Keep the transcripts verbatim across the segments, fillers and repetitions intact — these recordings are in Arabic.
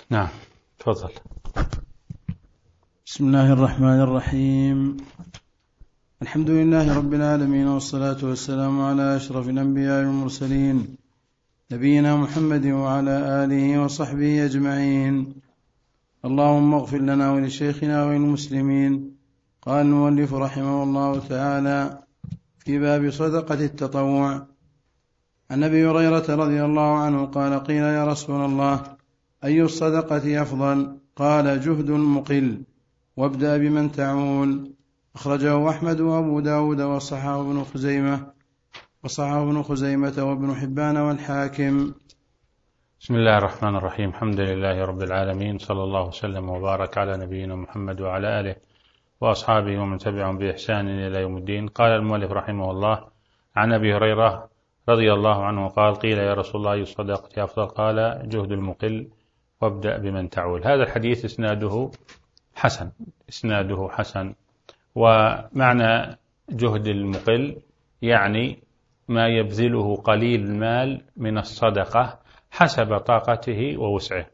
نعم تفضل. بسم الله الرحمن الرحيم. الحمد لله رب العالمين، والصلاة والسلام على أشرف الأنبياء والمرسلين نبينا محمد وعلى آله وصحبه أجمعين. اللهم اغفر لنا ولشيخنا وللمسلمين. قال المؤلف رحمه الله تعالى في باب صدقة التطوع: عن أبي هريرة رضي الله عنه قال: قيل يا رسول الله أي الصدقة أفضل؟ قال: جهد مقل، وابدأ بمن تعول. أخرجه أحمد وأبو داود وصححه ابن خزيمة وصححه ابن خزيمة وابن حبان والحاكم. بسم الله الرحمن الرحيم. الحمد لله رب العالمين، صلى الله وسلم وبارك على نبينا محمد وعلى آله وأصحابه ومن تبعهم بإحسان إلى يوم الدين. قال المؤلف رحمه الله: عن أبي هريرة رضي الله عنه قال: قيل يا رسول الله أي الصدقة أفضل؟ قال: جهد المقل، وابدأ بمن تعول. هذا الحديث إسناده حسن إسناده حسن ومعنى جهد المقل يعني ما يبذله قليل المال من الصدقة حسب طاقته ووسعه.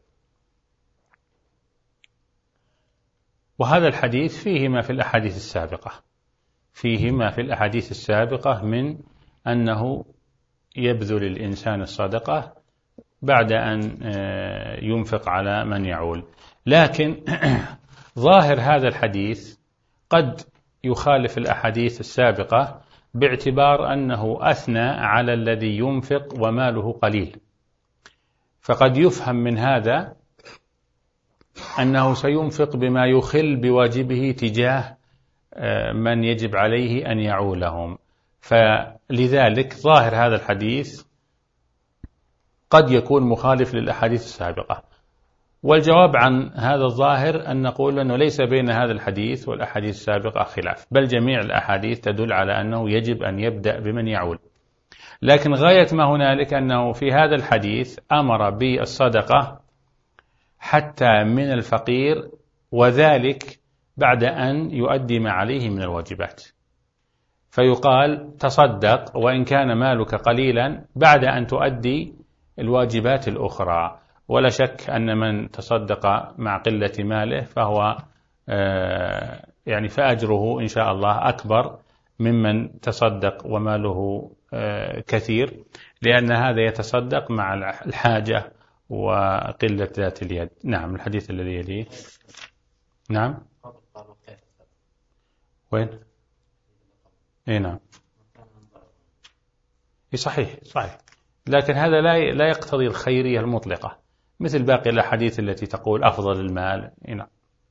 وهذا الحديث فيه ما في الأحاديث السابقة فيه ما في الأحاديث السابقة من أنه يبذل الإنسان الصدقة بعد أن ينفق على من يعول. لكن ظاهر هذا الحديث قد يخالف الأحاديث السابقة باعتبار أنه أثنى على الذي ينفق وماله قليل، فقد يفهم من هذا أنه سينفق بما يخل بواجبه تجاه من يجب عليه أن يعولهم، فلذلك ظاهر هذا الحديث قد يكون مخالف للأحاديث السابقة. والجواب عن هذا الظاهر أن نقول أنه ليس بين هذا الحديث والأحاديث السابقة خلاف، بل جميع الأحاديث تدل على أنه يجب أن يبدأ بمن يعول. لكن غاية ما هنالك أنه في هذا الحديث أمر بالصدقة حتى من الفقير، وذلك بعد أن يؤدي ما عليه من الواجبات. فيقال تصدق وإن كان مالك قليلا بعد أن تؤدي الواجبات الأخرى. ولا شك أن من تصدق مع قلة ماله فهو يعني فأجره إن شاء الله أكبر ممن تصدق وماله كثير، لأن هذا يتصدق مع الحاجة وقلة ذات اليد. نعم. الحديث الذي يليه. نعم. وين؟ اي نعم. صحيح صحيح، لكن هذا لا لا يقتضي الخيرية المطلقة مثل باقي الأحاديث التي تقول أفضل المال. نعم.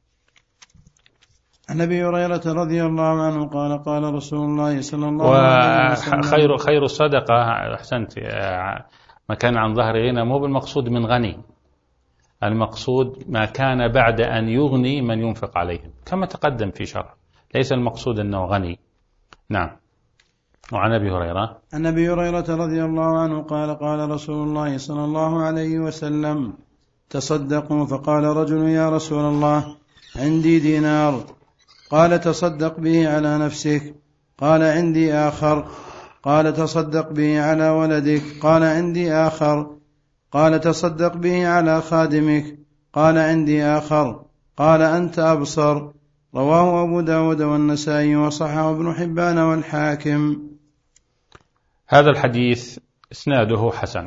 عن أبي هريرة رضي الله عنه قال: قال رسول الله صلى الله عليه وسلم: وخير خير الصدقة، أحسنت، ما كان عن ظهر غنى، مو بالمقصود من غني، المقصود ما كان بعد أن يغني من ينفق عليهم كما تقدم في شرح، ليس المقصود أنه غني. نعم. وعن أبي هريرة عن أبي هريرة رضي الله عنه قال: قال رسول الله صلى الله عليه وسلم: تصدقوا. فقال رجل: يا رسول الله عندي دينار. قال: تصدق به على نفسك. قال: عندي آخر. قال: تصدق به على ولدك. قال: عندي آخر. قال: تصدق به على خادمك. قال: عندي آخر. قال: أنت أبصر. رواه أبو داود والنسائي وصححه ابن حبان والحاكم. هذا الحديث إسناده حسن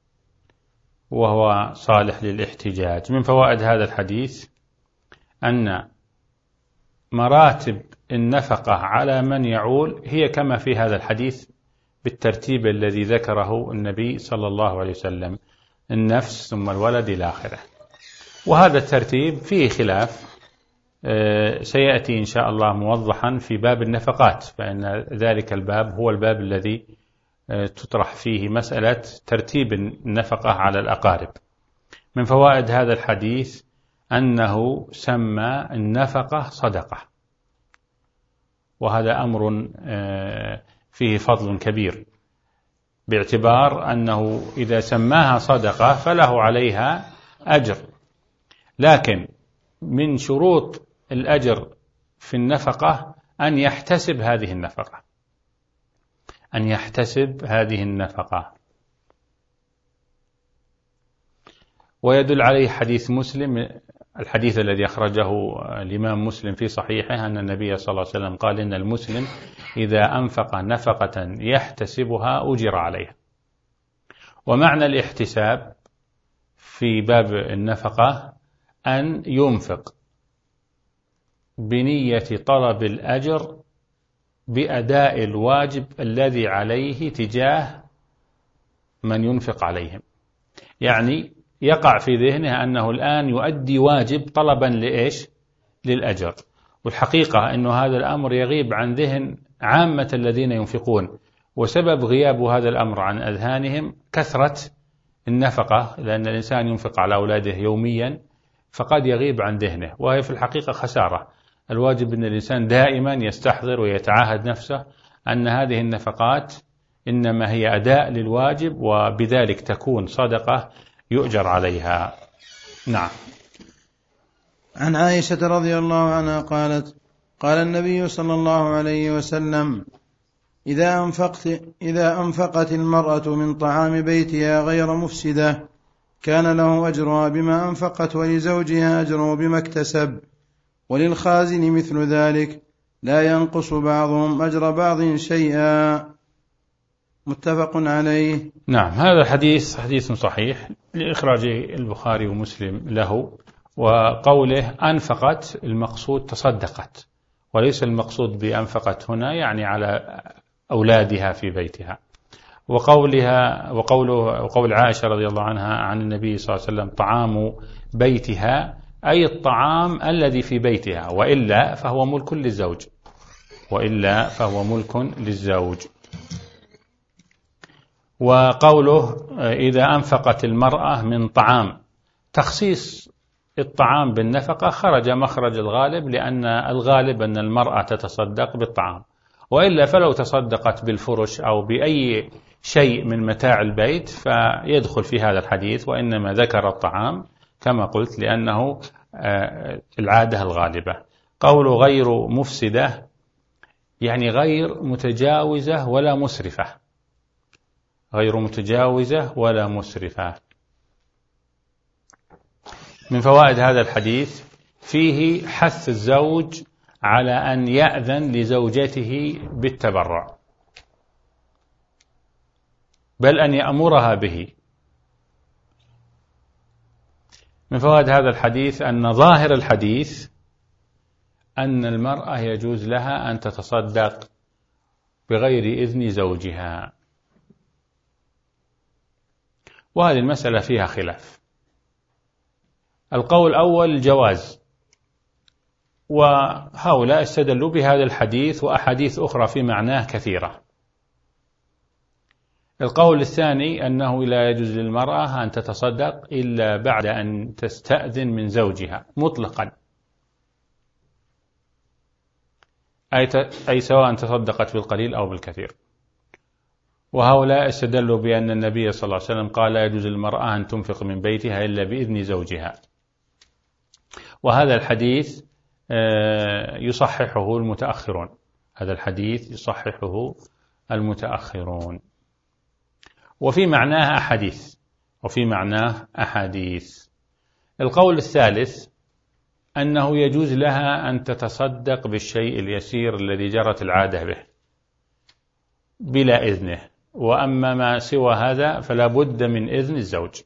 وهو صالح للاحتجاج. من فوائد هذا الحديث أن مراتب النفقة على من يعول هي كما في هذا الحديث بالترتيب الذي ذكره النبي صلى الله عليه وسلم: النفس ثم الولد إلى آخره. وهذا الترتيب فيه خلاف سيأتي إن شاء الله موضحا في باب النفقات، فإن ذلك الباب هو الباب الذي تطرح فيه مسألة ترتيب النفقة على الأقارب. من فوائد هذا الحديث أنه سمى النفقة صدقة، وهذا أمر فيه فضل كبير، باعتبار أنه إذا سماها صدقة فله عليها أجر. لكن من شروط الأجر في النفقة أن يحتسب هذه النفقة أن يحتسب هذه النفقة ويدل عليه حديث مسلم، الحديث الذي أخرجه الإمام مسلم في صحيحه أن النبي صلى الله عليه وسلم قال إن المسلم إذا أنفق نفقة يحتسبها أجر عليها. ومعنى الاحتساب في باب النفقة أن ينفق بنية طلب الأجر بأداء الواجب الذي عليه تجاه من ينفق عليهم، يعني يقع في ذهنه أنه الآن يؤدي واجب طلبا لإيش؟ للأجر. والحقيقة أن هذا الأمر يغيب عن ذهن عامة الذين ينفقون، وسبب غياب هذا الأمر عن أذهانهم كثرة النفقة، لأن الإنسان ينفق على أولاده يوميا فقد يغيب عن ذهنه، وهي في الحقيقة خسارة. الواجب أن الإنسان دائما يستحضر ويتعاهد نفسه أن هذه النفقات إنما هي أداء للواجب، وبذلك تكون صدقة يؤجر عليها. نعم. عن عائشة رضي الله عنها قالت: قال النبي صلى الله عليه وسلم: إذا أنفقت إذا أنفقت المرأة من طعام بيتها غير مفسدة كان له أجرها بما أنفقت، ولزوجها أجره بما اكتسب، وللخازن مثل ذلك، لا ينقص بعضهم أجر بعض شيئا. متفق عليه. نعم، هذا حديث حديث صحيح لإخراج البخاري ومسلم له. وقوله أنفقت المقصود تصدقت، وليس المقصود بأنفقت هنا يعني على أولادها في بيتها. وقولها وقوله وقول عائشة رضي الله عنها عن النبي صلى الله عليه وسلم طعام بيتها، أي الطعام الذي في بيتها، وإلا فهو ملك للزوج، وإلا فهو ملك للزوج. وقوله إذا أنفقت المرأة من طعام، تخصيص الطعام بالنفقة خرج مخرج الغالب، لأن الغالب أن المرأة تتصدق بالطعام، وإلا فلو تصدقت بالفرش أو بأي شيء من متاع البيت فيدخل في هذا الحديث، وإنما ذكر الطعام كما قلت لأنه العادة الغالبة. قول غير مفسدة يعني غير متجاوزة ولا مسرفة، غير متجاوزة ولا مسرفة. من فوائد هذا الحديث فيه حث الزوج على أن يأذن لزوجته بالتبرع، بل أن يأمرها به. من فوائد هذا الحديث أن ظاهر الحديث أن المرأة يجوز لها أن تتصدق بغير إذن زوجها، وهذه المسألة فيها خلاف. القول الأول الجواز، وهؤلاء استدلوا بهذا الحديث وأحاديث أخرى في معناه كثيرة. القول الثاني أنه لا يجوز للمرأة أن تتصدق إلا بعد أن تستأذن من زوجها مطلقا، أي سواء تصدقت بالقليل أو بالكثير. وهؤلاء استدلوا بأن النبي صلى الله عليه وسلم قال لا يجوز للمرأة أن تنفق من بيتها إلا بإذن زوجها، وهذا الحديث يصححه المتأخرون، هذا الحديث يصححه المتأخرون. وفي معناه أحاديث وفي معناه أحاديث. القول الثالث أنه يجوز لها أن تتصدق بالشيء اليسير الذي جرت العادة به بلا إذنه، وأما ما سوى هذا فلا بد من إذن الزوج.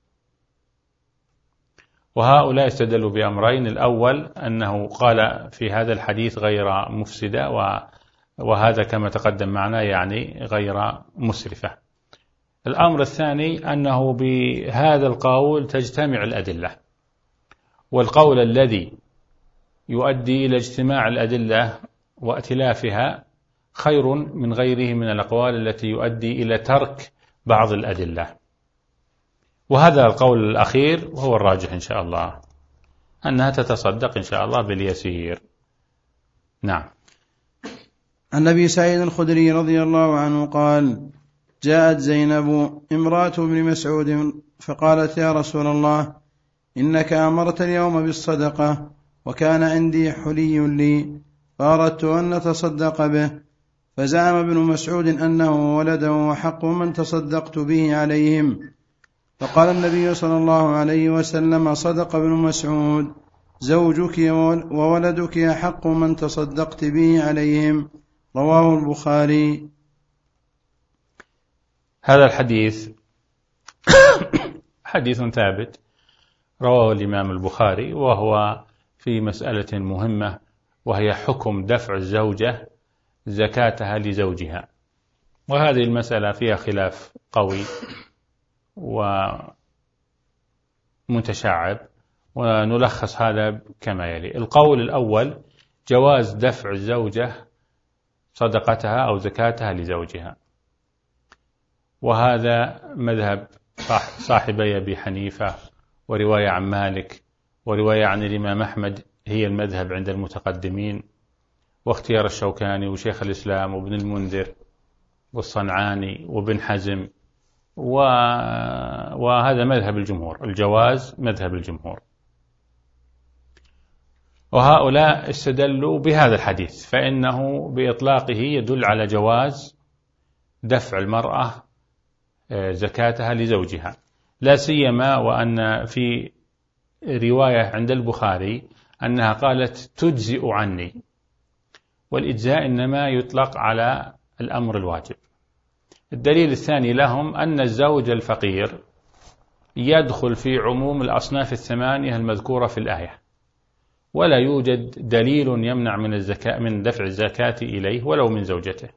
وهؤلاء استدلوا بأمرين: الأول أنه قال في هذا الحديث غير مفسدة، وهذا كما تقدم معنا يعني غير مسرفة. الأمر الثاني أنه بهذا القول تجتمع الأدلة، والقول الذي يؤدي إلى اجتماع الأدلة وائتلافها خير من غيره من الأقوال التي يؤدي إلى ترك بعض الأدلة. وهذا القول الأخير وهو الراجح إن شاء الله، أنها تتصدق إن شاء الله باليسير. نعم. عن أبي سعيد الخدري رضي الله عنه قال: جاءت زينب امرأة ابن مسعود فقالت: يا رسول الله، إنك أمرت اليوم بالصدقة، وكان عندي حلي لي فأردت أن نتصدق به، فزعم ابن مسعود أنه ولده وحق من تصدقت به عليهم، فقال النبي صلى الله عليه وسلم: صدق ابن مسعود: زوجك وولدك أحق من تصدقت به عليهم. رواه البخاري. هذا الحديث حديث ثابت رواه الإمام البخاري، وهو في مسألة مهمة، وهي حكم دفع الزوجة زكاتها لزوجها. وهذه المسألة فيها خلاف قوي ومتشعب، ونلخص هذا كما يلي. القول الأول: جواز دفع الزوجة صدقتها أو زكاتها لزوجها، وهذا مذهب صاحبي أبي حنيفة، ورواية عن مالك، ورواية عن الإمام أحمد هي المذهب عند المتقدمين، واختيار الشوكاني وشيخ الإسلام وابن المنذر والصنعاني وابن حزم، وهذا مذهب الجمهور، الجواز مذهب الجمهور. وهؤلاء استدلوا بهذا الحديث، فإنه بإطلاقه يدل على جواز دفع المرأة زكاتها لزوجها، لا سيما وأن في رواية عند البخاري أنها قالت: تجزئ عني. والإجزاء إنما يطلق على الأمر الواجب. الدليل الثاني لهم أن الزوج الفقير يدخل في عموم الأصناف الثمانية المذكورة في الآية، ولا يوجد دليل يمنع من الزكاة من دفع الزكاة إليه ولو من زوجته.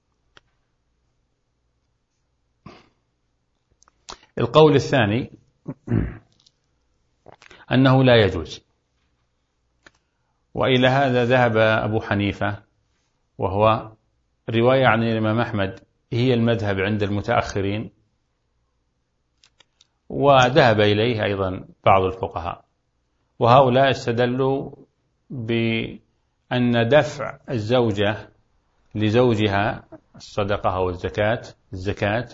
القول الثاني أنه لا يجوز، وإلى هذا ذهب أبو حنيفة، وهو رواية عن الإمام أحمد هي المذهب عند المتأخرين، وذهب إليه أيضا بعض الفقهاء. وهؤلاء استدلوا بأن دفع الزوجة لزوجها الصدقة أو الزكاة الزكاة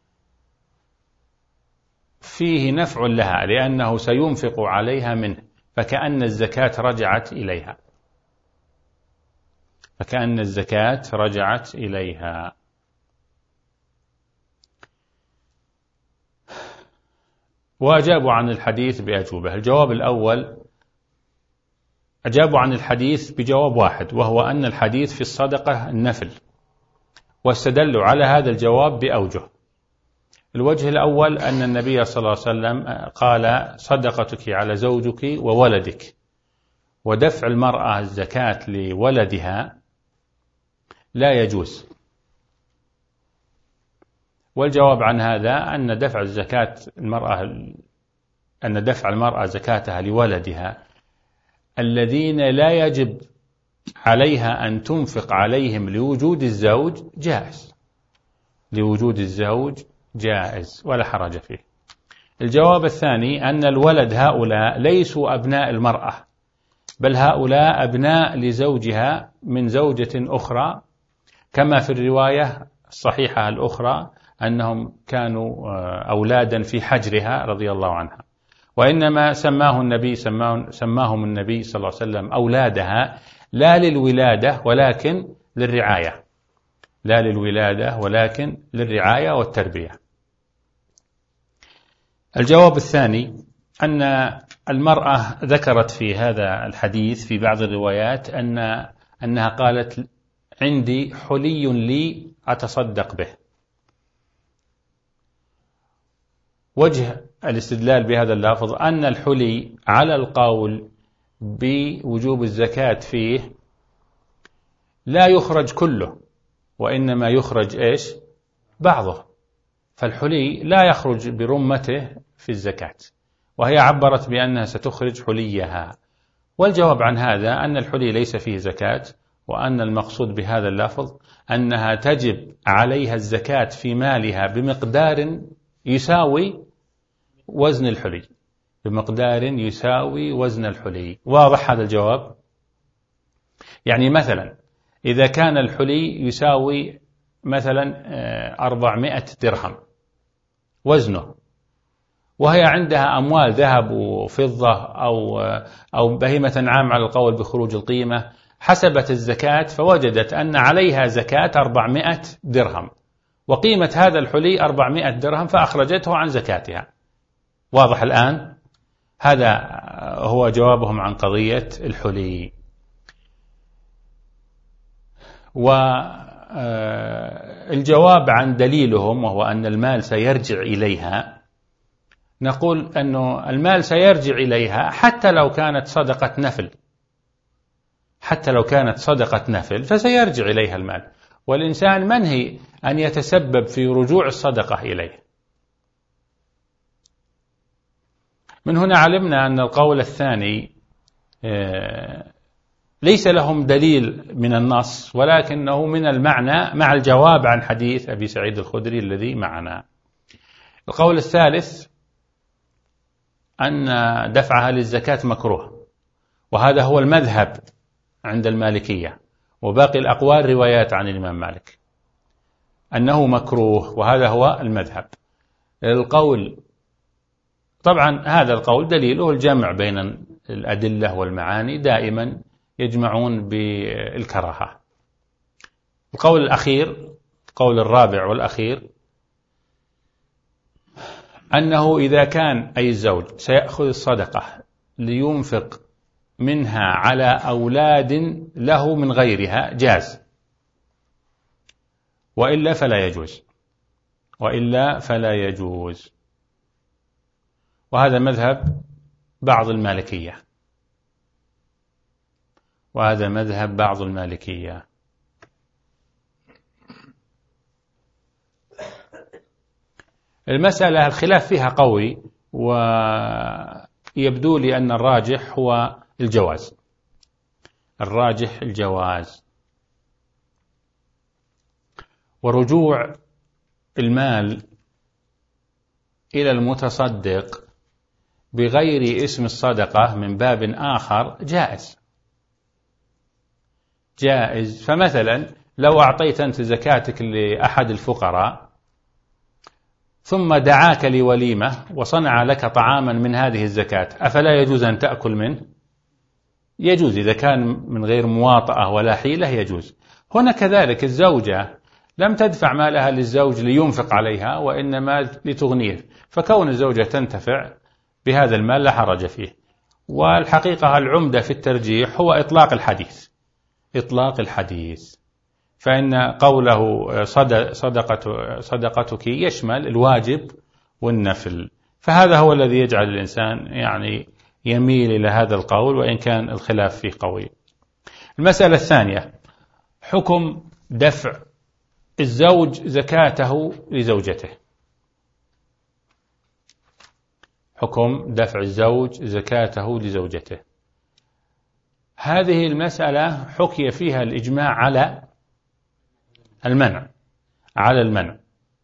فيه نفع لها، لأنه سينفق عليها منه، فكأن الزكاة رجعت إليها فكأن الزكاة رجعت إليها. وأجابوا عن الحديث بأجوبة. الجواب الأول: أجابوا عن الحديث بجواب واحد، وهو أن الحديث في الصدقة النفل، واستدلوا على هذا الجواب بأوجه. الوجه الأول أن النبي صلى الله عليه وسلم قال: صدقتك على زوجك وولدك، ودفع المرأة الزكاة لولدها لا يجوز. والجواب عن هذا أن دفع الزكاة المرأة أن دفع المرأة زكاتها لولدها الذين لا يجب عليها أن تنفق عليهم لوجود الزوج جائز، لوجود الزوج جائز ولا حرج فيه. الجواب الثاني أن الولد هؤلاء ليسوا أبناء المرأة، بل هؤلاء أبناء لزوجها من زوجة أخرى، كما في الرواية الصحيحة الأخرى أنهم كانوا أولادا في حجرها رضي الله عنها، وإنما سماه النبي سماهم النبي صلى الله عليه وسلم أولادها لا للولادة ولكن للرعاية، لا للولادة ولكن للرعاية والتربية. الجواب الثاني أن المرأة ذكرت في هذا الحديث في بعض الروايات أن أنها قالت: عندي حلي لي أتصدق به. وجه الاستدلال بهذا اللفظ أن الحلي على القول بوجوب الزكاة فيه لا يخرج كله، وإنما يخرج إيش؟ بعضه. فالحلي لا يخرج برمته في الزكاة، وهي عبرت بأنها ستخرج حليها. والجواب عن هذا أن الحلي ليس فيه زكاة، وأن المقصود بهذا اللفظ أنها تجب عليها الزكاة في مالها بمقدار يساوي وزن الحلي، بمقدار يساوي وزن الحلي. واضح هذا الجواب؟ يعني مثلا إذا كان الحلي يساوي مثلا أربعمائة درهم وزنه، وهي عندها أموال ذهب وفضة أو أو بهيمة عام على القول بخروج القيمة، حسبت الزكاة فوجدت أن عليها زكاة أربعمائة درهم، وقيمة هذا الحلي أربعمائة درهم، فأخرجته عن زكاتها. واضح الآن؟ هذا هو جوابهم عن قضية الحلي. والجواب عن دليلهم وهو أن المال سيرجع إليها، نقول أنه المال سيرجع إليها حتى لو كانت صدقة نفل، حتى لو كانت صدقة نفل فسيرجع إليها المال، والإنسان منهي أن يتسبب في رجوع الصدقة إليه. من هنا علمنا أن القول الثاني ليس لهم دليل من النص، ولكنه من المعنى مع الجواب عن حديث أبي سعيد الخدري الذي معنا. القول الثالث أن دفعها للزكاة مكروه، وهذا هو المذهب عند المالكية، وباقي الأقوال روايات عن الإمام مالك أنه مكروه، وهذا هو المذهب. القول طبعا هذا القول دليله الجمع بين الأدلة والمعاني، دائما يجمعون بالكراهة. القول الأخير، القول الرابع والأخير، أنه إذا كان أي الزوج سيأخذ الصدقة لينفق منها على أولاد له من غيرها جاز، وإلا فلا يجوز، وإلا فلا يجوز. وهذا مذهب بعض المالكية، وهذا مذهب بعض المالكية. المسألة الخلاف فيها قوي، ويبدو لي أن الراجح هو الجواز، الراجح الجواز. ورجوع المال إلى المتصدق بغير اسم الصدقة من باب آخر جائز، جائز. فمثلا لو أعطيت أنت زكاتك لأحد الفقراء ثم دعاك لوليمة وصنع لك طعاما من هذه الزكاة، أفلا يجوز أن تأكل منه؟ يجوز إذا كان من غير مواطأة ولا حيلة، يجوز. هنا كذلك الزوجة لم تدفع مالها للزوج لينفق عليها، وإنما لتغنيه، فكون الزوجة تنتفع بهذا المال لا حرج فيه. والحقيقة العمدة في الترجيح هو إطلاق الحديث، إطلاق الحديث، فإن قوله صدقة صدقتك يشمل الواجب والنفل، فهذا هو الذي يجعل الإنسان يعني يميل إلى هذا القول، وإن كان الخلاف فيه قوي. المسألة الثانية، حكم دفع الزوج زكاته لزوجته، حكم دفع الزوج زكاته لزوجته. هذه المسألة حكي فيها الإجماع على المنع، على المنع،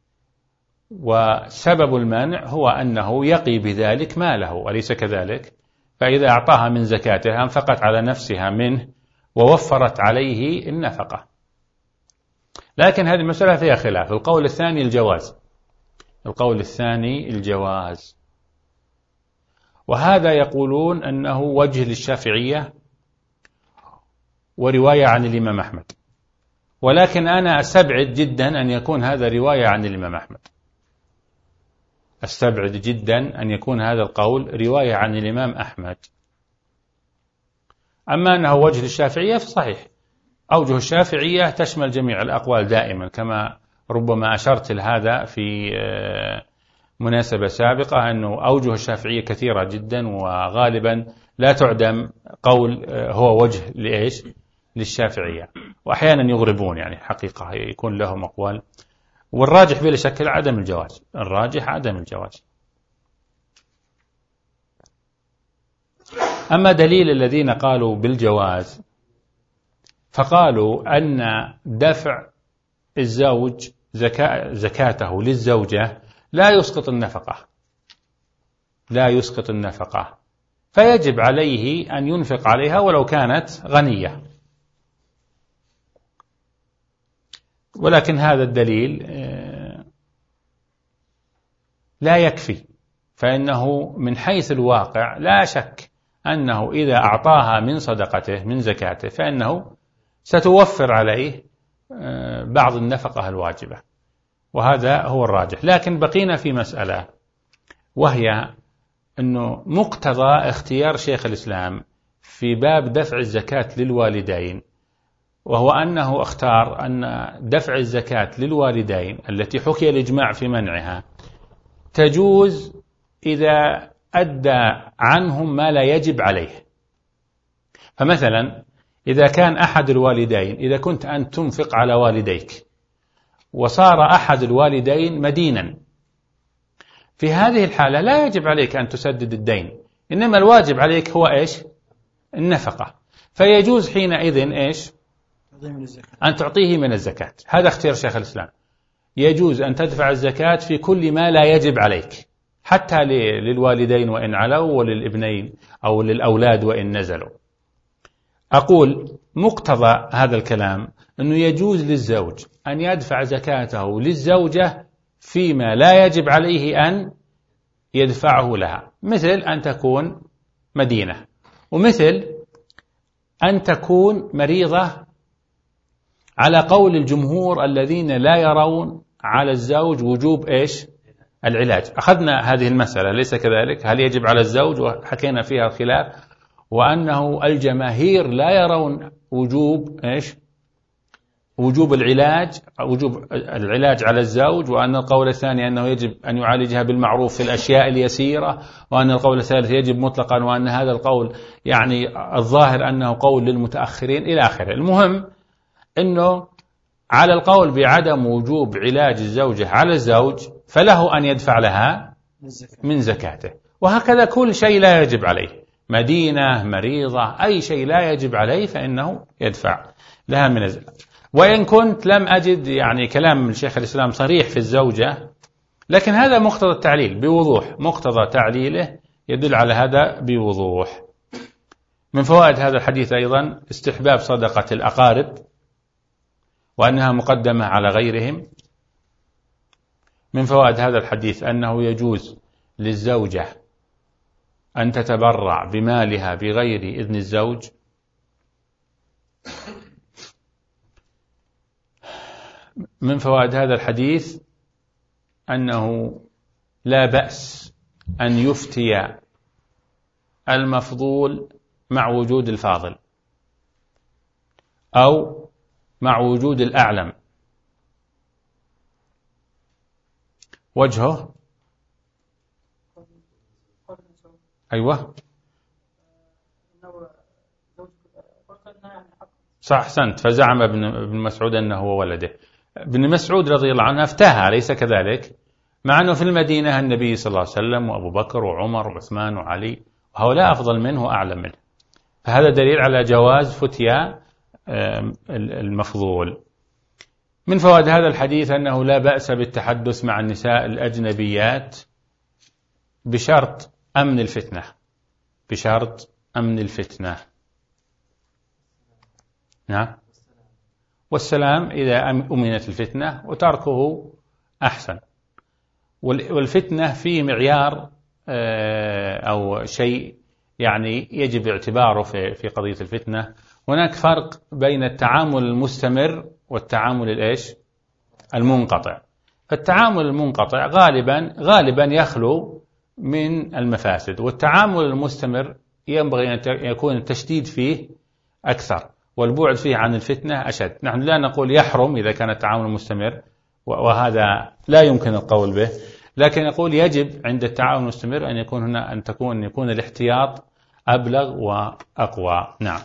وسبب المنع هو أنه يقي بذلك ماله، وليس كذلك؟ فإذا أعطاها من زكاتها انفقت على نفسها منه ووفرت عليه النفقة. لكن هذه المسألة فيها خلاف. القول الثاني الجواز، القول الثاني الجواز، وهذا يقولون أنه وجه للشافعية ورواية عن الإمام أحمد، ولكن أنا أستبعد جدا أن يكون هذا رواية عن الإمام أحمد، أستبعد جدا أن يكون هذا القول رواية عن الإمام أحمد. أما أنه وجه للشافعية فصحيح، أوجه الشافعية تشمل جميع الأقوال دائما، كما ربما أشرت لهذا في مناسبة سابقة، أنه أوجه الشافعية كثيرة جدا، وغالبا لا تعدم قول هو وجه لإيش؟ للشافعية، وأحيانا يغربون، يعني حقيقة يكون لهم أقوال، والراجح بلا شك عدم الجواز، الراجح عدم الجواز. أما دليل الذين قالوا بالجواز فقالوا أن دفع الزوج زكاة زكاته للزوجة لا يسقط النفقة، لا يسقط النفقة، فيجب عليه أن ينفق عليها ولو كانت غنية. ولكن هذا الدليل لا يكفي، فإنه من حيث الواقع لا شك أنه إذا أعطاها من صدقته من زكاته فإنه ستوفر عليه بعض النفقة الواجبة، وهذا هو الراجح. لكن بقينا في مسألة، وهي أنه مقتضى اختيار شيخ الإسلام في باب دفع الزكاة للوالدين، وهو أنه اختار أن دفع الزكاة للوالدين التي حكي الإجماع في منعها تجوز إذا أدى عنهم ما لا يجب عليه. فمثلا إذا كان أحد الوالدين، إذا كنت أن تنفق على والديك وصار أحد الوالدين مدينا، في هذه الحالة لا يجب عليك أن تسدد الدين، إنما الواجب عليك هو إيش؟ النفقة. فيجوز حينئذ إيش؟ أن تعطيه من الزكاة. هذا اختيار شيخ الإسلام، يجوز أن تدفع الزكاة في كل ما لا يجب عليك، حتى للوالدين وإن علوا، وللابنين أو للأولاد وإن نزلوا. أقول مقتضى هذا الكلام أنه يجوز للزوج أن يدفع زكاته للزوجة فيما لا يجب عليه أن يدفعه لها، مثل أن تكون مدينة، ومثل أن تكون مريضة، على قول الجمهور الذين لا يرون على الزوج وجوب إيش؟ العلاج. أخذنا هذه المسألة ليس كذلك؟ هل يجب على الزوج؟ وحكينا فيها الخلاف، وأنه الجماهير لا يرون وجوب إيش؟ وجوب العلاج، وجوب العلاج على الزوج، وأن القول الثاني أنه يجب أن يعالجها بالمعروف في الأشياء اليسيرة، وأن القول الثالث يجب مطلقا، وأن هذا القول يعني الظاهر أنه قول للمتأخرين إلى آخره. المهم أنه على القول بعدم وجوب علاج الزوجة على الزوج فله أن يدفع لها من زكاته، وهكذا كل شيء لا يجب عليه، مدينة، مريضة، أي شيء لا يجب عليه فإنه يدفع لها من الزكاة. وإن كنت لم أجد يعني كلام من شيخ الإسلام صريح في الزوجة، لكن هذا مقتضى التعليل بوضوح، مقتضى تعليله يدل على هذا بوضوح. من فوائد هذا الحديث أيضا استحباب صدقة الأقارب، وأنها مقدمة على غيرهم. من فوائد هذا الحديث أنه يجوز للزوجة أن تتبرع بمالها بغير إذن الزوج. من فوائد هذا الحديث أنه لا بأس أن يفتي المفضول مع وجود الفاضل، أو مع وجود الأعلم. وجهه أيوة صح، أحسنت. فزعم ابن مسعود أنه هو ولده. ابن مسعود رضي الله عنه افتاها، ليس كذلك؟ مع أنه في المدينة النبي صلى الله عليه وسلم وأبو بكر وعمر وعثمان وعلي، وهؤلاء أفضل منه وأعلم منه، فهذا دليل على جواز فتيا المفضول. من فوائد هذا الحديث أنه لا بأس بالتحدث مع النساء الأجنبيات بشرط أمن الفتنة، بشرط أمن الفتنة. نعم، والسلام إذا أمنت الفتنة، وتركه أحسن. والفتنة فيه معيار أو شيء يعني يجب اعتباره في في قضية الفتنة. هناك فرق بين التعامل المستمر والتعامل الإيش؟ المنقطع. فالتعامل المنقطع غالبا غالبا يخلو من المفاسد، والتعامل المستمر ينبغي أن يكون التشديد فيه أكثر والبعد فيه عن الفتنة أشد. نحن لا نقول يحرم إذا كان التعامل مستمر، وهذا لا يمكن القول به، لكن نقول يجب عند التعامل المستمر أن يكون هنا أن تكون يكون الاحتياط أبلغ وأقوى. نعم.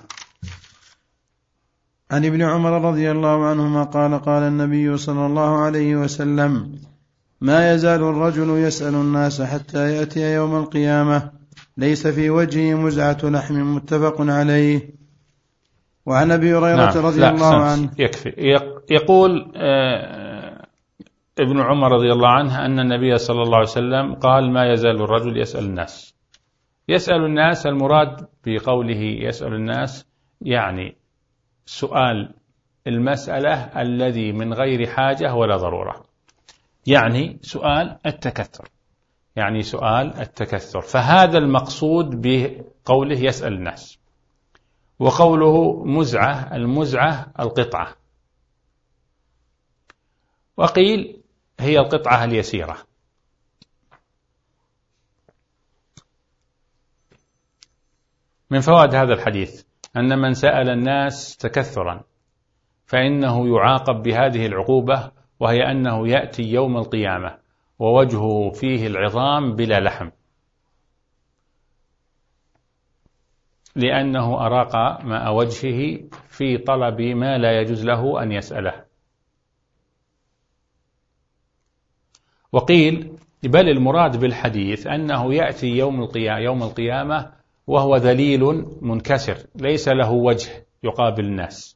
عن ابن عمر رضي الله عنهما قال قال النبي صلى الله عليه وسلم: ما يزال الرجل يسأل الناس حتى يأتي يوم القيامة ليس في وجهه مزعة لحم، متفق عليه. وعن أبي هريرة نعم. رضي الله عنه يكفي. يقول آه ابن عمر رضي الله عنه أن النبي صلى الله عليه وسلم قال: ما يزال الرجل يسأل الناس. يسأل الناس، المراد بقوله يسأل الناس يعني سؤال المسألة الذي من غير حاجة ولا ضرورة، يعني سؤال التكثر، يعني سؤال التكثر. فهذا المقصود بقوله يسأل الناس. وقوله مزعة، المزعة القطعة، وقيل هي القطعة اليسيرة. من فوائد هذا الحديث أن من سأل الناس تكثرا فإنه يعاقب بهذه العقوبة، وهي أنه يأتي يوم القيامة ووجهه فيه العظام بلا لحم، لأنه أراق ماء وجهه في طلب ما لا يجوز له أن يسأله. وقيل بل المراد بالحديث أنه يأتي يوم يوم القيامة وهو ذليل منكسر ليس له وجه يقابل الناس،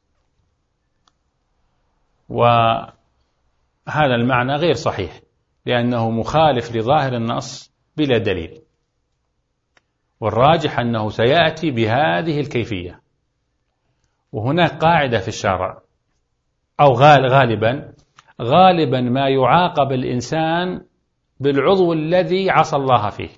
وهذا المعنى غير صحيح لأنه مخالف لظاهر النص بلا دليل، والراجح أنه سيأتي بهذه الكيفية. وهناك قاعدة في الشرع أو غالبا غالبا ما يعاقب الإنسان بالعضو الذي عصى الله فيه،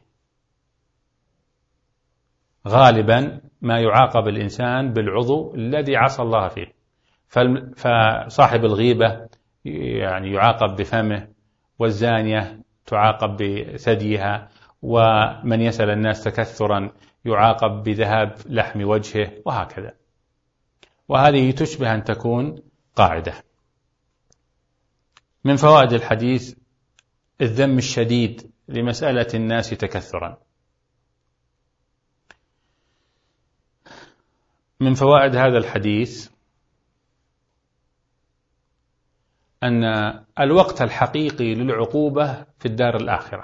غالبا ما يعاقب الإنسان بالعضو الذي عصى الله فيه. فصاحب الغيبة يعني يعاقب بفمه، والزانية تعاقب بثديها، ومن يسأل الناس تكثرا يعاقب بذهاب لحم وجهه، وهكذا. وهذه تشبه أن تكون قاعدة. من فوائد الحديث الذم الشديد لمسألة الناس تكثرا. من فوائد هذا الحديث أن الوقت الحقيقي للعقوبة في الدار الآخرة،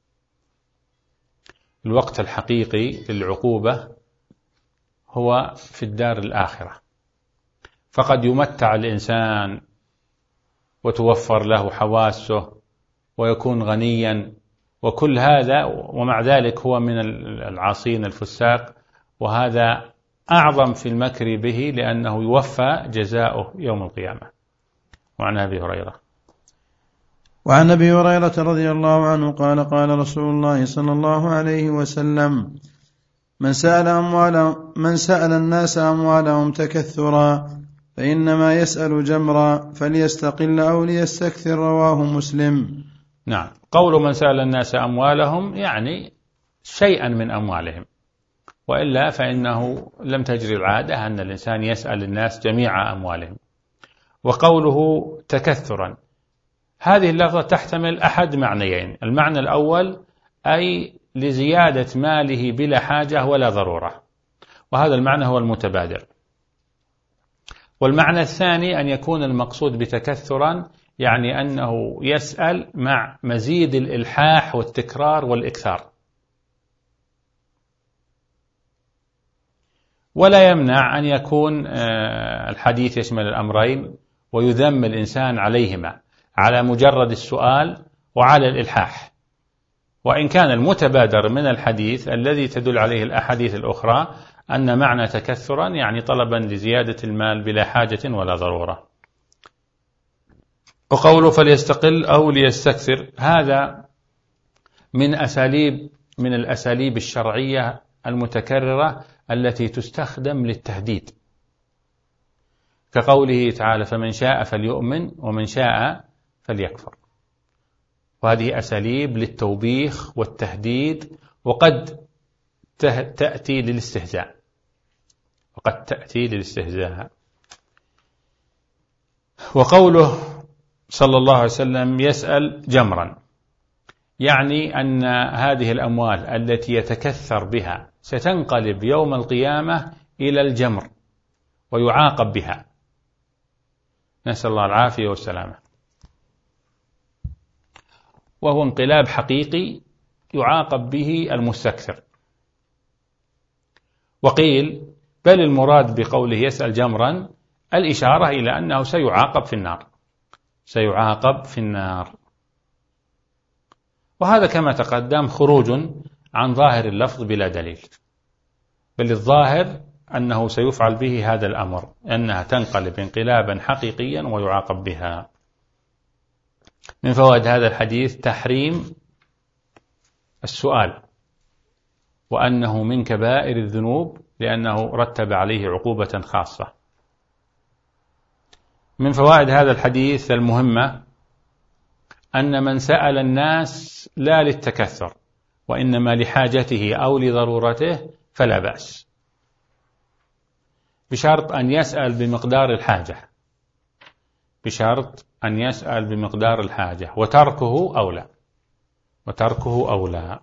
الوقت الحقيقي للعقوبة هو في الدار الآخرة، فقد يمتع الإنسان وتوفر له حواسه ويكون غنيا وكل هذا، ومع ذلك هو من العاصين الفساق، وهذا أعظم في المكر به لأنه يوفى جزاؤه يوم القيامة. وعن أبي هريرة وعن أبي هريرة رضي الله عنه قال قال رسول الله صلى الله عليه وسلم: من سأل أموالهم من سأل الناس أموالهم تكثرا فإنما يسأل جمرا فليستقل أو ليستكثر. رواه مسلم. نعم، قول من سأل الناس أموالهم يعني شيئا من أموالهم، وإلا فإنه لم تجري العادة أن الإنسان يسأل الناس جميع أموالهم. وقوله تكثرا، هذه اللفظة تحتمل أحد معنيين: المعنى الأول أي لزيادة ماله بلا حاجة ولا ضرورة، وهذا المعنى هو المتبادر. والمعنى الثاني أن يكون المقصود بتكثرا يعني أنه يسأل مع مزيد الإلحاح والتكرار والإكثار. ولا يمنع أن يكون الحديث يشمل الأمرين ويذم الإنسان عليهما، على مجرد السؤال وعلى الإلحاح، وإن كان المتبادر من الحديث الذي تدل عليه الأحاديث الأخرى أن معنى تكثرا يعني طلبا لزيادة المال بلا حاجة ولا ضرورة. وقوله فليستقل أو ليستكثر، هذا من أساليب من الأساليب الشرعية المتكررة التي تستخدم للتهديد، كقوله تعالى: فمن شاء فليؤمن ومن شاء فليكفر. وهذه أساليب للتوبيخ والتهديد، وقد تأتي للاستهزاء وقد تأتي للاستهزاء. وقوله صلى الله عليه وسلم يسأل جمرا، يعني أن هذه الأموال التي يتكثر بها ستنقلب يوم القيامة إلى الجمر ويعاقب بها، نسأل الله العافية والسلامة. وهو انقلاب حقيقي يعاقب به المستكثر. وقيل بل المراد بقوله يسأل جمرا الإشارة إلى أنه سيعاقب في النار سيعاقب في النار وهذا كما تقدم خروج عن ظاهر اللفظ بلا دليل، بل الظاهر أنه سيفعل به هذا الأمر، أنها تنقلب انقلابا حقيقيا ويعاقب بها. من فوائد هذا الحديث تحريم السؤال، وأنه من كبائر الذنوب لأنه رتب عليه عقوبة خاصة. من فوائد هذا الحديث المهمة أن من سأل الناس لا للتكثر وإنما لحاجته أو لضرورته فلا بأس، بشرط أن يسأل بمقدار الحاجة، بشرط أن يسأل بمقدار الحاجة، وتركه أولى، وتركه أولى.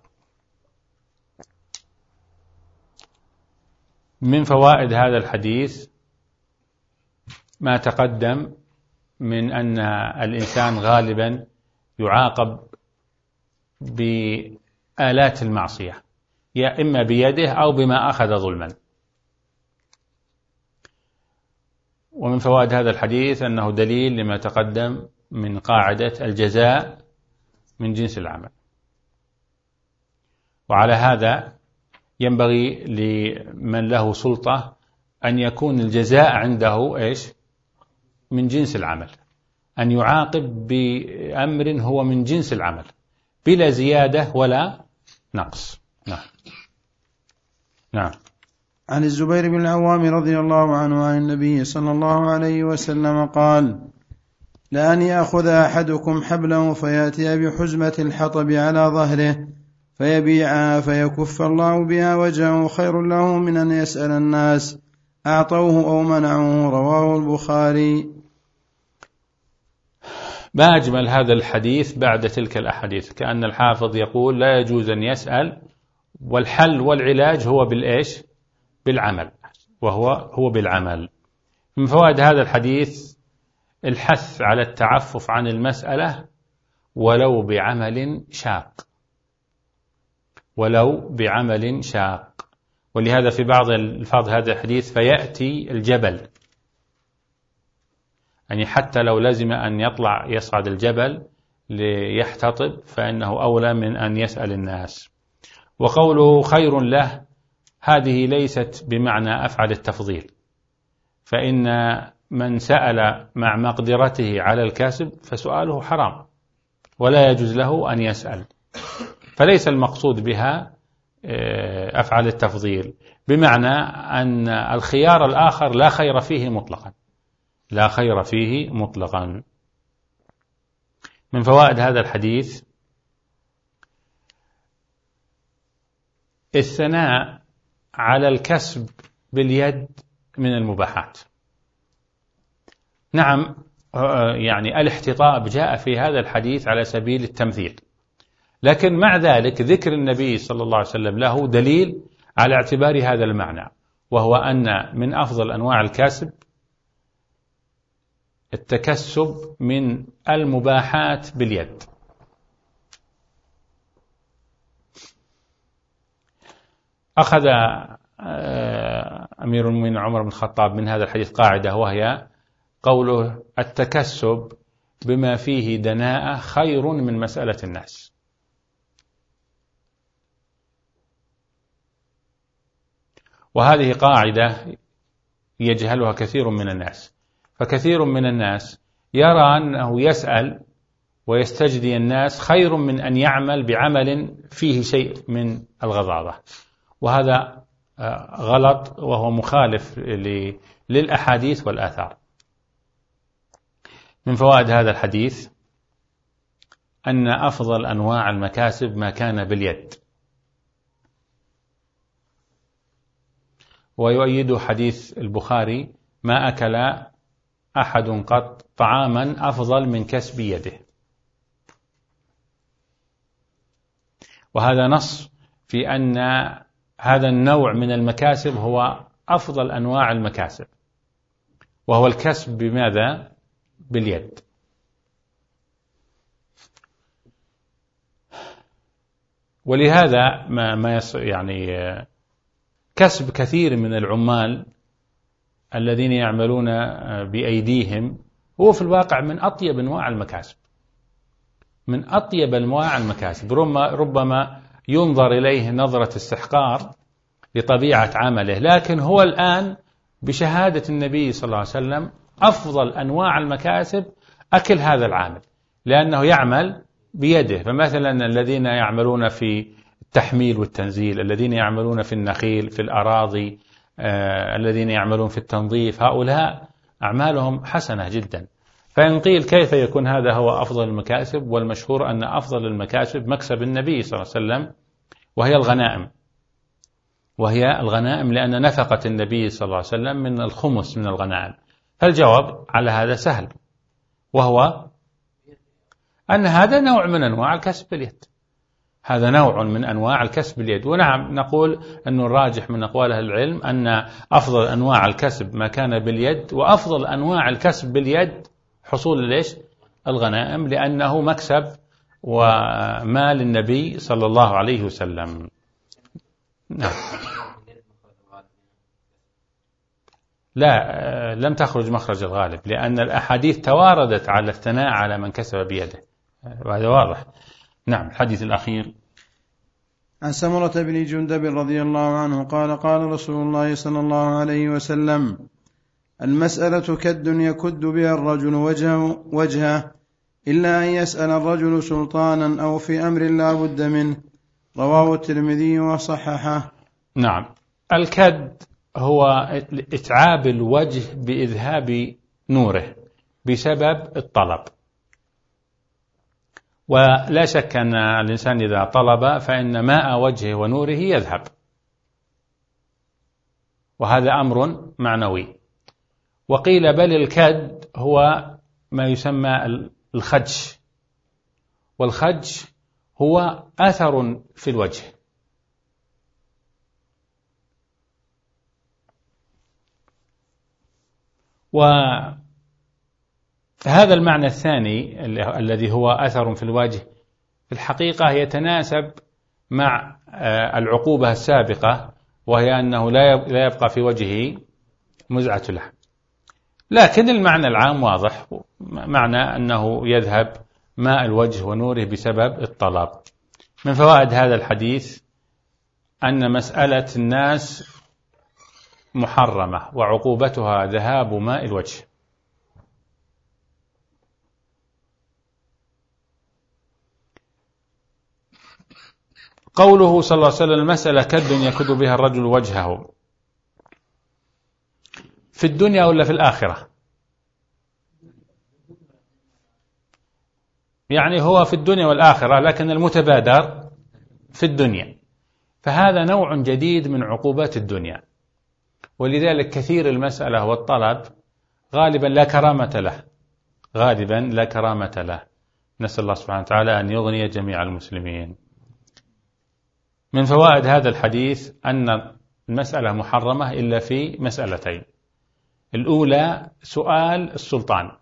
من فوائد هذا الحديث ما تقدم من أن الإنسان غالبا يعاقب بآلات المعصية، يا إما بيده أو بما أخذ ظلما. ومن فوائد هذا الحديث أنه دليل لما تقدم من قاعدة الجزاء من جنس العمل. وعلى هذا ينبغي لمن له سلطة أن يكون الجزاء عنده إيش؟ من جنس العمل، أن يعاقب بأمر هو من جنس العمل بلا زيادة ولا نقص. نعم. نعم. عن الزبير بن العوام رضي الله عنه عن النبي صلى الله عليه وسلم قال: لأن يأخذ أحدكم حبله فيأتي بحزمة الحطب على ظهره فيبيعها فيكف الله بها وجهه خير له من أن يسأل الناس أعطوه أو منعوه. رواه البخاري. ما أجمل هذا الحديث بعد تلك الأحاديث، كأن الحافظ يقول لا يجوز أن يسأل، والحل والعلاج هو بالإيش؟ بالعمل، وهو هو بالعمل. من فوائد هذا الحديث الحث على التعفف عن المسألة ولو بعمل شاق، ولو بعمل شاق. ولهذا في بعض الفاظ هذا الحديث فيأتي الجبل، يعني حتى لو لزم أن يطلع يصعد الجبل ليحتطب فإنه أولى من أن يسأل الناس. وقوله خير له هذه ليست بمعنى أفعل التفضيل، فإن من سأل مع مقدرته على الكسب فسؤاله حرام ولا يجوز له أن يسأل، فليس المقصود بها أفعل التفضيل، بمعنى أن الخيار الآخر لا خير فيه مطلقا، لا خير فيه مطلقا. من فوائد هذا الحديث الثناء على الكسب باليد من المباحات. نعم، يعني الاحتطاب جاء في هذا الحديث على سبيل التمثيل، لكن مع ذلك ذكر النبي صلى الله عليه وسلم له دليل على اعتبار هذا المعنى، وهو أن من أفضل أنواع الكسب التكسب من المباحات باليد. أخذ أمير المؤمنين عمر بن الخطاب من هذا الحديث قاعدة، وهي قوله التكسب بما فيه دناءة خير من مسألة الناس. وهذه قاعدة يجهلها كثير من الناس، فكثير من الناس يرى أنه يسأل ويستجدي الناس خير من أن يعمل بعمل فيه شيء من الغضاضة، وهذا غلط وهو مخالف للأحاديث والآثار. من فوائد هذا الحديث أن أفضل أنواع المكاسب ما كان باليد، ويؤيد حديث البخاري ما أكل أحد قط طعاما أفضل من كسب يده، وهذا نص في أن هذا النوع من المكاسب هو أفضل أنواع المكاسب، وهو الكسب بماذا؟ باليد. ولهذا ما ما يعني كسب كثير من العمال الذين يعملون بأيديهم هو في الواقع من أطيب أنواع المكاسب، من أطيب أنواع المكاسب. ربما ينظر إليه نظرة استحقار لطبيعة عمله، لكن هو الآن بشهادة النبي صلى الله عليه وسلم أفضل أنواع المكاسب أكل هذا العامل، لأنه يعمل بيده. فمثلا الذين يعملون في التحميل والتنزيل، الذين يعملون في النخيل في الأراضي، آه، الذين يعملون في التنظيف، هؤلاء أعمالهم حسنة جدا. فإن قيل كيف يكون هذا هو أفضل المكاسب؟ والمشهور أن أفضل المكاسب مكسب النبي صلى الله عليه وسلم، وهي الغنائم. وهي الغنائم، لأن نفقة النبي صلى الله عليه وسلم من الخمس من الغنائم. فالجواب على هذا سهل، وهو أن هذا نوع من أنواع الكسب باليد، هذا نوع من أنواع الكسب باليد. ونعم نقول أن الراجح من أقوال أهل العلم أن أفضل أنواع الكسب ما كان باليد، وأفضل أنواع الكسب باليد حصول ليش الغنائم، لأنه مكسب ومال النبي صلى الله عليه وسلم. نعم. لا، لم تخرج مخرج الغالب، لأن الأحاديث تواردت على الثناء على من كسب بيده، وهذا واضح. نعم. الحديث الأخير عن سمرة بن جندب رضي الله عنه قال قال رسول الله صلى الله عليه وسلم: المسألة كد يكد بها الرجل وجهه, وجهه إلا أن يسأل الرجل سلطانا أو في أمر لا بد منه. رواه الترمذي وصححه. نعم. الكد هو إتعاب الوجه بإذهاب نوره بسبب الطلب، ولا شك أن الإنسان إذا طلب فإن ماء وجهه ونوره يذهب، وهذا أمر معنوي. وقيل بل الكد هو ما يسمى الخدش، والخدش هو أثر في الوجه. وهذا المعنى الثاني الذي هو أثر في الوجه في الحقيقة يتناسب مع العقوبة السابقة، وهي أنه لا يبقى في وجهه مزعة لحم. لكن المعنى العام واضح، معنى أنه يذهب ماء الوجه ونوره بسبب الطلب. من فوائد هذا الحديث أن مسألة الناس محرمة، وعقوبتها ذهاب ماء الوجه. قوله صلى الله عليه وسلم: المسألة كد يكد بها الرجل وجهه، في الدنيا ولا في الآخرة؟ يعني هو في الدنيا والآخرة، لكن المتبادر في الدنيا، فهذا نوع جديد من عقوبات الدنيا. ولذلك كثير المسألة والطلب غالبا لا كرامة له، غالبا لا كرامة له. نسأل الله سبحانه وتعالى أن يغني جميع المسلمين. من فوائد هذا الحديث أن المسألة محرمة إلا في مسألتين: الأولى سؤال السلطان،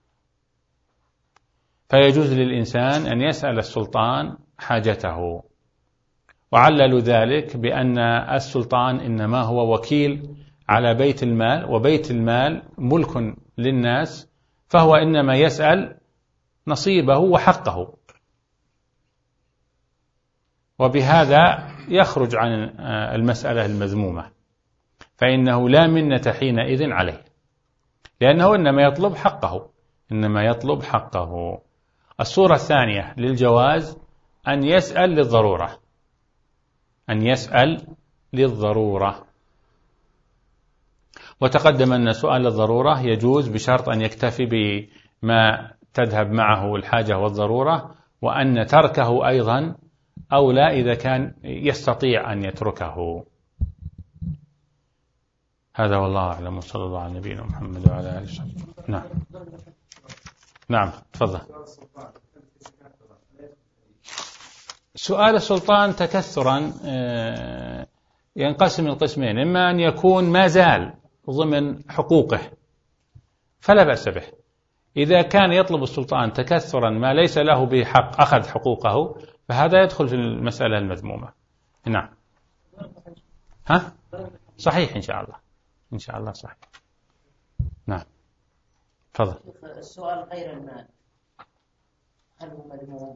فيجوز للإنسان أن يسأل السلطان حاجته، وعللوا ذلك بأن السلطان إنما هو وكيل على بيت المال، وبيت المال ملك للناس، فهو إنما يسأل نصيبه وحقه، وبهذا يخرج عن المسألة المذمومة، فإنه لا منة حينئذ عليه، لأنه إنما يطلب حقه، إنما يطلب حقه. الصورة الثانية للجواز أن يسأل للضرورة، أن يسأل للضرورة. وتقدم أن سؤال الضرورة يجوز بشرط أن يكتفي بما تذهب معه الحاجة والضرورة، وأن تركه أيضا أولى إذا كان يستطيع أن يتركه. هذا والله أعلم، وصلى الله على نبينا محمد وعلى آله وصحبه. نعم نعم تفضل. سؤال السلطان تكثرا ينقسم القسمين: إما أن يكون ما زال ضمن حقوقه فلا بأس به، إذا كان يطلب السلطان تكثرا ما ليس له به حق أخذ حقوقه، فهذا يدخل في المسألة المذمومة. نعم. ها؟ صحيح إن شاء الله، إن شاء الله صحيح. نعم تفضل. السؤال غير المال هل هو مذموم؟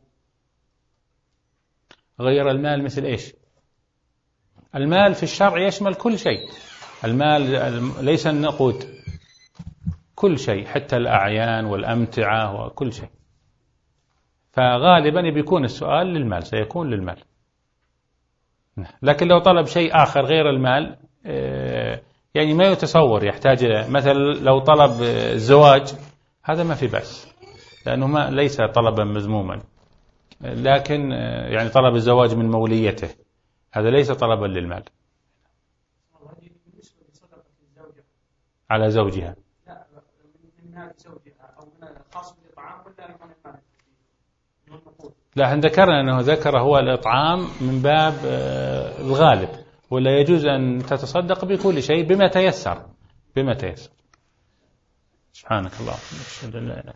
غير المال مثل إيش؟ المال في الشرع يشمل كل شيء، المال ليس النقود، كل شيء حتى الأعيان والأمتعة وكل شيء، فغالبا بيكون السؤال للمال، سيكون للمال. لكن لو طلب شيء آخر غير المال يعني ما يتصور، يحتاج مثلا لو طلب الزواج هذا ما في بأس، لأنه ما ليس طلبا مذموما، لكن يعني طلب الزواج من موليته هذا ليس طلبا للمال. على زوجها. لا، من مال زوجها أو من الخاص بالإطعام ولا من المال؟ لا، احنا ذكرنا أنه ذكر هو الإطعام من باب الغالب، ولا يجوز أن تتصدق بكل شيء بما تيسر بما تيسر. سبحانك اللهم وبحمدك.